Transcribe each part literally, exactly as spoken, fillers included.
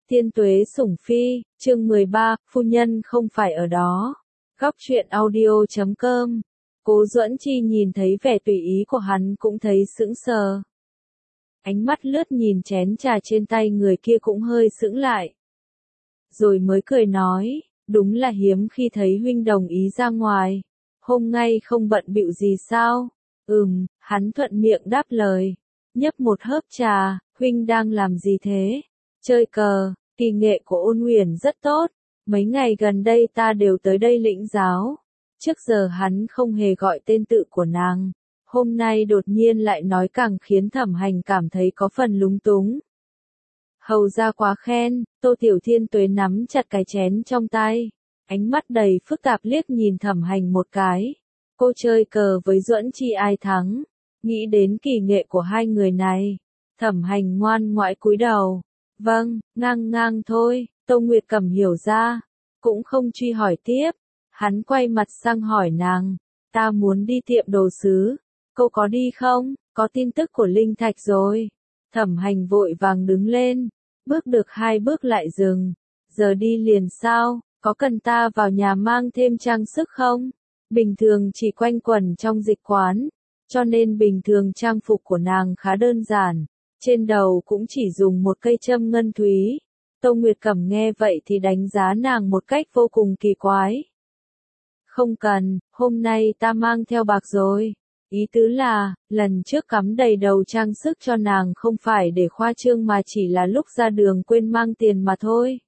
Thiên Tuế sủng phi, chương mười ba, phu nhân không phải ở đó. Góc truyện audio chấm com. Cố Duẫn Chi nhìn thấy vẻ tùy ý của hắn cũng thấy sững sờ. Ánh mắt lướt nhìn chén trà trên tay người kia cũng hơi sững lại. Rồi mới cười nói, đúng là hiếm khi thấy huynh đồng ý ra ngoài. Hôm nay không bận bịu gì sao? Ừm, hắn thuận miệng đáp lời. Nhấp một hớp trà, huynh đang làm gì thế? Chơi cờ, kỳ nghệ của Ôn Huyền rất tốt. Mấy ngày gần đây ta đều tới đây lĩnh giáo. Trước giờ hắn không hề gọi tên tự của nàng. Hôm nay đột nhiên lại nói càng khiến Thẩm Hành cảm thấy có phần lúng túng. Hầu ra quá khen, Tô Tiểu Thiên Tuế nắm chặt cái chén trong tay. Ánh mắt đầy phức tạp liếc nhìn Thẩm Hành một cái. Cô chơi cờ với Duẫn Chi ai thắng? Nghĩ đến kỳ nghệ của hai người này. Thẩm Hành ngoan ngoãn cúi đầu. Vâng, ngang ngang thôi, Tô Nguyệt Cẩm hiểu ra. Cũng không truy hỏi tiếp. Hắn quay mặt sang hỏi nàng. Ta muốn đi tiệm đồ sứ. Cô có đi không? Có tin tức của Linh Thạch rồi. Thẩm Hành vội vàng đứng lên. Bước được hai bước lại dừng. Giờ đi liền sao? Có cần ta vào nhà mang thêm trang sức không? Bình thường chỉ quanh quẩn trong dịch quán. Cho nên bình thường trang phục của nàng khá đơn giản. Trên đầu cũng chỉ dùng một cây châm ngân thúy. Tô Nguyệt Cẩm nghe vậy thì đánh giá nàng một cách vô cùng kỳ quái. Không cần, hôm nay ta mang theo bạc rồi. Ý tứ là, lần trước cắm đầy đầu trang sức cho nàng không phải để khoa trương mà chỉ là lúc ra đường quên mang tiền mà thôi.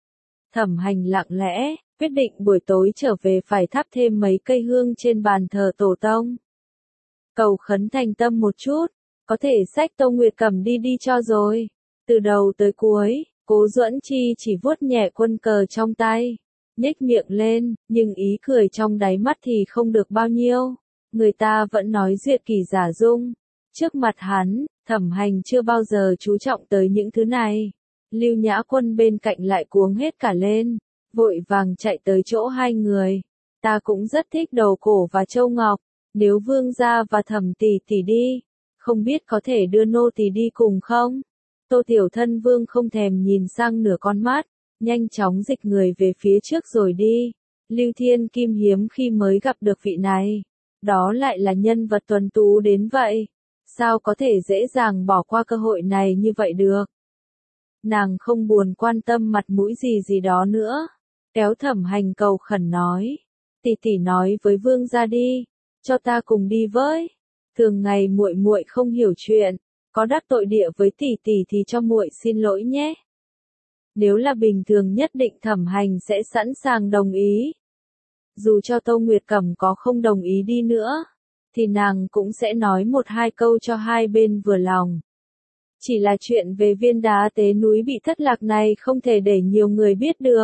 Thẩm Hành lặng lẽ, quyết định buổi tối trở về phải thắp thêm mấy cây hương trên bàn thờ tổ tông. Cầu khấn thành tâm một chút. Có thể xách Tô Nguyệt Cẩm đi đi cho rồi. Từ đầu tới cuối, Cố Duẫn Chi chỉ vuốt nhẹ quân cờ trong tay. Nhếch miệng lên, nhưng ý cười trong đáy mắt thì không được bao nhiêu. Người ta vẫn nói duyệt kỳ giả dung. Trước mặt hắn, Thẩm Hành chưa bao giờ chú trọng tới những thứ này. Lưu Nhã Quân bên cạnh lại cuống hết cả lên. Vội vàng chạy tới chỗ hai người. Ta cũng rất thích đầu cổ và châu ngọc. Nếu vương gia và Thẩm tỷ tỷ đi. Không biết có thể đưa nô tỳ đi cùng không? Tô Tiểu Thân Vương không thèm nhìn sang nửa con mắt, nhanh chóng dịch người về phía trước rồi đi. Lưu Thiên Kim hiếm khi mới gặp được vị này. Đó lại là nhân vật tuấn tú đến vậy. Sao có thể dễ dàng bỏ qua cơ hội này như vậy được? Nàng không buồn quan tâm mặt mũi gì gì đó nữa. Kéo Thẩm Hành cầu khẩn nói. Tỷ tỷ nói với vương gia đi. Cho ta cùng đi với. Thường ngày muội muội không hiểu chuyện, có đắc tội địa với tỷ tỷ thì cho muội xin lỗi nhé. Nếu là bình thường nhất định Thẩm Hành sẽ sẵn sàng đồng ý. Dù cho Tô Nguyệt Cẩm có không đồng ý đi nữa, thì nàng cũng sẽ nói một hai câu cho hai bên vừa lòng. Chỉ là chuyện về viên đá tế núi bị thất lạc này không thể để nhiều người biết được.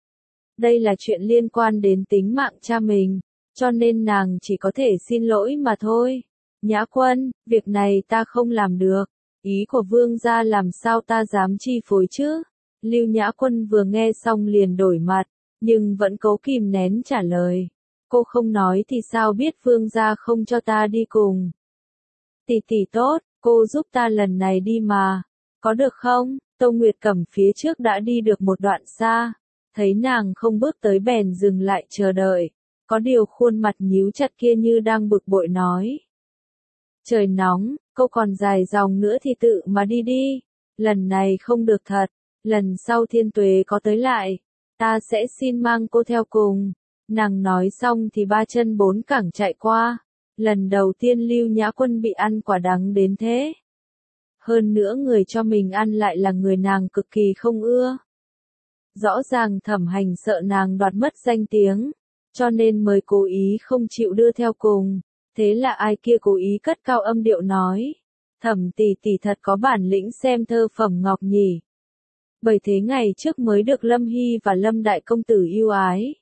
Đây là chuyện liên quan đến tính mạng cha mình, cho nên nàng chỉ có thể xin lỗi mà thôi. Nhã Quân, việc này ta không làm được. Ý của vương gia làm sao ta dám chi phối chứ? Lưu Nhã Quân vừa nghe xong liền đổi mặt, nhưng vẫn cố kìm nén trả lời. Cô không nói thì sao biết vương gia không cho ta đi cùng? Tỷ tỷ tốt, cô giúp ta lần này đi mà. Có được không? Tô Nguyệt Cẩm phía trước đã đi được một đoạn xa. Thấy nàng không bước tới bèn dừng lại chờ đợi. Có điều khuôn mặt nhíu chặt kia như đang bực bội nói. Trời nóng, cô còn dài dòng nữa thì tự mà đi đi. Lần này không được thật. Lần sau Thiên Tuế có tới lại, ta sẽ xin mang cô theo cùng. Nàng nói xong thì ba chân bốn cẳng chạy qua. Lần đầu tiên Lưu Nhã Quân bị ăn quả đắng đến thế. Hơn nữa người cho mình ăn lại là người nàng cực kỳ không ưa. Rõ ràng Thẩm Hành sợ nàng đoạt mất danh tiếng, cho nên mới cố ý không chịu đưa theo cùng. Thế là ai kia cố ý cất cao âm điệu nói. Thẩm tỷ tỷ thật có bản lĩnh xem thơ phẩm ngọc nhỉ. Bởi thế ngày trước mới được Lâm Hy và Lâm Đại Công Tử yêu ái.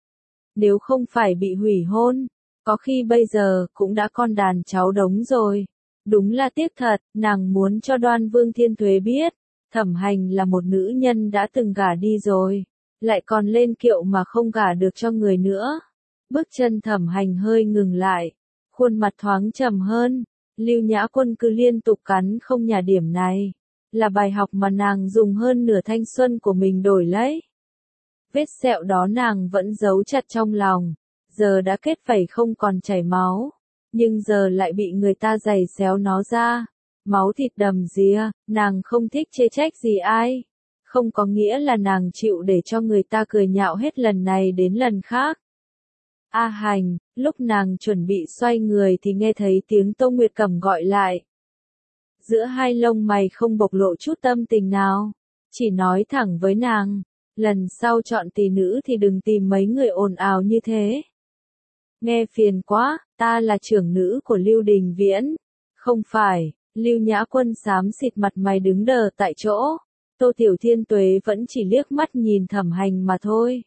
Nếu không phải bị hủy hôn, có khi bây giờ cũng đã con đàn cháu đống rồi. Đúng là tiếc thật, nàng muốn cho Đoan Vương Thiên Tuế biết. Thẩm Hành là một nữ nhân đã từng gả đi rồi. Lại còn lên kiệu mà không gả được cho người nữa. Bước chân Thẩm Hành hơi ngừng lại. Khuôn mặt thoáng trầm hơn, Lưu Nhã Quân cứ liên tục cắn không nhả điểm này. là bài học mà nàng dùng hơn nửa thanh xuân của mình đổi lấy. Vết sẹo đó nàng vẫn giấu chặt trong lòng, giờ đã kết vảy không còn chảy máu, nhưng giờ lại bị người ta giày xéo nó ra, máu thịt đầm đìa, nàng không thích chê trách gì ai, không có nghĩa là nàng chịu để cho người ta cười nhạo hết lần này đến lần khác. A Hành, lúc nàng chuẩn bị xoay người thì nghe thấy tiếng Tô Nguyệt Cẩm gọi lại. Giữa hai lông mày không bộc lộ chút tâm tình nào, chỉ nói thẳng với nàng, lần sau chọn tỷ nữ thì đừng tìm mấy người ồn ào như thế. Nghe phiền quá, ta là trưởng nữ của Lưu Đình Viễn. Không phải, Lưu Nhã Quân xám xịt mặt mày đứng đờ tại chỗ, Tô Tiểu Thiên Tuế vẫn chỉ liếc mắt nhìn Thẩm Hành mà thôi.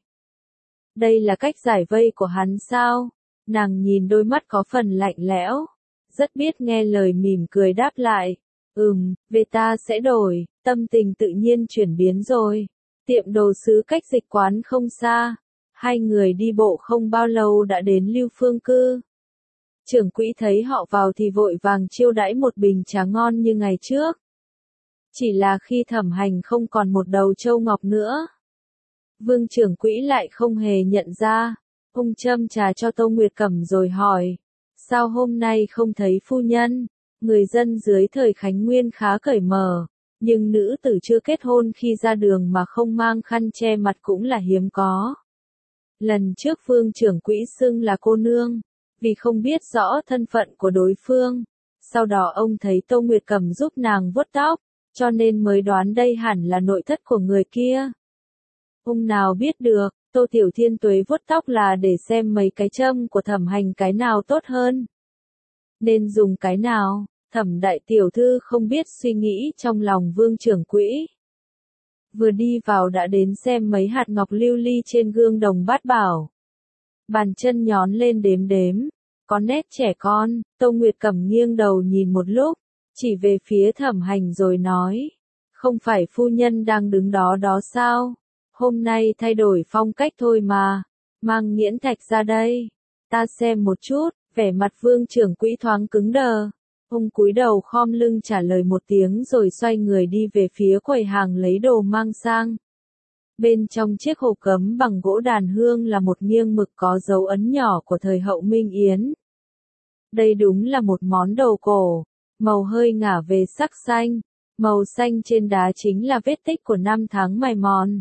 Đây là cách giải vây của hắn sao? Nàng nhìn đôi mắt có phần lạnh lẽo, rất biết nghe lời mỉm cười đáp lại. Ừm, về ta sẽ đổi, tâm tình tự nhiên chuyển biến rồi. Tiệm đồ sứ cách dịch quán không xa. Hai người đi bộ không bao lâu đã đến Lưu Phương Cư. Trưởng quỹ thấy họ vào thì vội vàng chiêu đãi một bình trà ngon như ngày trước. Chỉ là khi Thẩm Hành không còn một đầu châu ngọc nữa. Vương trưởng quỹ lại không hề nhận ra. Ông châm trà cho Tô Nguyệt Cẩm rồi hỏi. Sao hôm nay không thấy phu nhân? Người dân dưới thời Khánh Nguyên khá cởi mở. Nhưng nữ tử chưa kết hôn khi ra đường mà không mang khăn che mặt cũng là hiếm có. Lần trước Vương trưởng quỹ xưng là cô nương, vì không biết rõ thân phận của đối phương. Sau đó ông thấy Tô Nguyệt Cẩm giúp nàng vuốt tóc, cho nên mới đoán đây hẳn là nội thất của người kia. Ông nào biết được, Tô Tiểu Thiên Tuế vuốt tóc là để xem mấy cái châm của Thẩm Hành cái nào tốt hơn. Nên dùng cái nào, Thẩm đại tiểu thư không biết suy nghĩ trong lòng Vương trưởng quỹ. Vừa đi vào đã đến xem mấy hạt ngọc lưu ly trên gương đồng bát bảo. Bàn chân nhón lên đếm đếm, có nét trẻ con, Tô Nguyệt Cẩm nghiêng đầu nhìn một lúc, chỉ về phía Thẩm Hành rồi nói, không phải phu nhân đang đứng đó đó sao, hôm nay thay đổi phong cách thôi mà, mang nghiễn thạch ra đây, ta xem một chút, vẻ mặt Vương trưởng quỹ thoáng cứng đờ. Ông cúi đầu khom lưng trả lời một tiếng rồi xoay người đi về phía quầy hàng lấy đồ mang sang. Bên trong chiếc hộp cấm bằng gỗ đàn hương là một nghiêng mực có dấu ấn nhỏ của thời Hậu Minh Yến. Đây đúng là một món đồ cổ, màu hơi ngả về sắc xanh, màu xanh trên đá chính là vết tích của năm tháng mài mòn.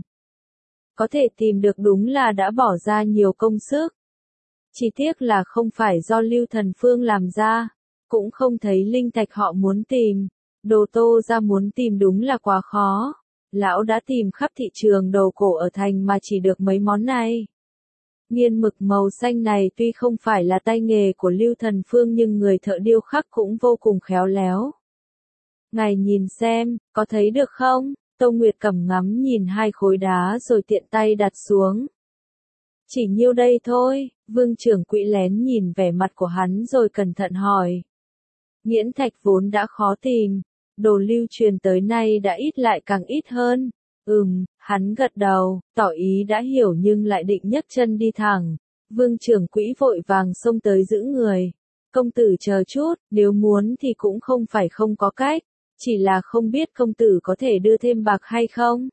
Có thể tìm được đúng là đã bỏ ra nhiều công sức. Chỉ tiếc là không phải do Lưu Thần Phương làm ra. Cũng không thấy linh thạch họ muốn tìm, đồ Tô ra muốn tìm đúng là quá khó. Lão đã tìm khắp thị trường đồ cổ ở thành mà chỉ được mấy món này. Nghiên mực màu xanh này tuy không phải là tay nghề của Lưu Thần Phương nhưng người thợ điêu khắc cũng vô cùng khéo léo. Ngài nhìn xem, có thấy được không? Tô Nguyệt Cẩm ngắm nhìn hai khối đá rồi tiện tay đặt xuống. Chỉ nhiêu đây thôi, Vương trưởng quỹ lén nhìn vẻ mặt của hắn rồi cẩn thận hỏi. Nghiễn thạch vốn đã khó tìm, đồ lưu truyền tới nay đã ít lại càng ít hơn. Ừm, hắn gật đầu, tỏ ý đã hiểu nhưng lại định nhấc chân đi thẳng. Vương trưởng quỹ vội vàng xông tới giữ người. Công tử chờ chút, nếu muốn thì cũng không phải không có cách, chỉ là không biết công tử có thể đưa thêm bạc hay không.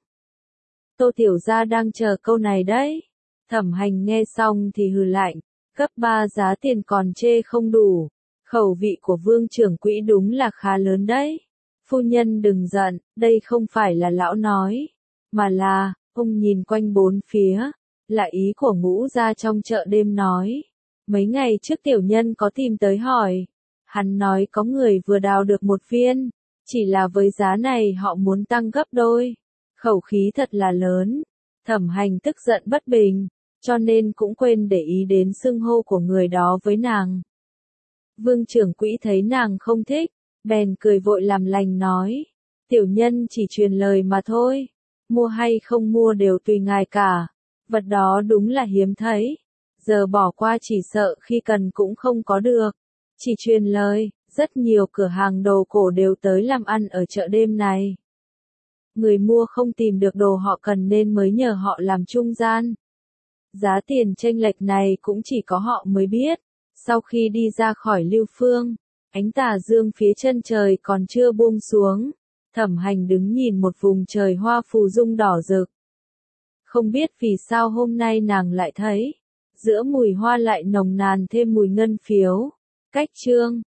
Tô tiểu gia đang chờ câu này đấy. Thẩm Hành nghe xong thì hừ lạnh, gấp ba giá tiền còn chê không đủ. Khẩu vị của Vương trưởng quỹ đúng là khá lớn đấy. Phu nhân đừng giận, đây không phải là lão nói, mà là, ông nhìn quanh bốn phía, là ý của Ngũ gia trong chợ đêm nói. Mấy ngày trước tiểu nhân có tìm tới hỏi, hắn nói có người vừa đào được một viên, chỉ là với giá này họ muốn tăng gấp đôi. Khẩu khí thật là lớn. Thẩm Hành tức giận bất bình, cho nên cũng quên để ý đến xưng hô của người đó với nàng. Vương trưởng quỹ thấy nàng không thích, bèn cười vội làm lành nói, tiểu nhân chỉ truyền lời mà thôi, mua hay không mua đều tùy ngài cả, vật đó đúng là hiếm thấy, giờ bỏ qua chỉ sợ khi cần cũng không có được, chỉ truyền lời, rất nhiều cửa hàng đồ cổ đều tới làm ăn ở chợ đêm này. Người mua không tìm được đồ họ cần nên mới nhờ họ làm trung gian. Giá tiền chênh lệch này cũng chỉ có họ mới biết. Sau khi đi ra khỏi Lưu Phương, ánh tà dương phía chân trời còn chưa buông xuống, Thẩm Hành đứng nhìn một vùng trời hoa phù dung đỏ rực. Không biết vì sao hôm nay nàng lại thấy, giữa mùi hoa lại nồng nàn thêm mùi ngân phiếu. Cách chương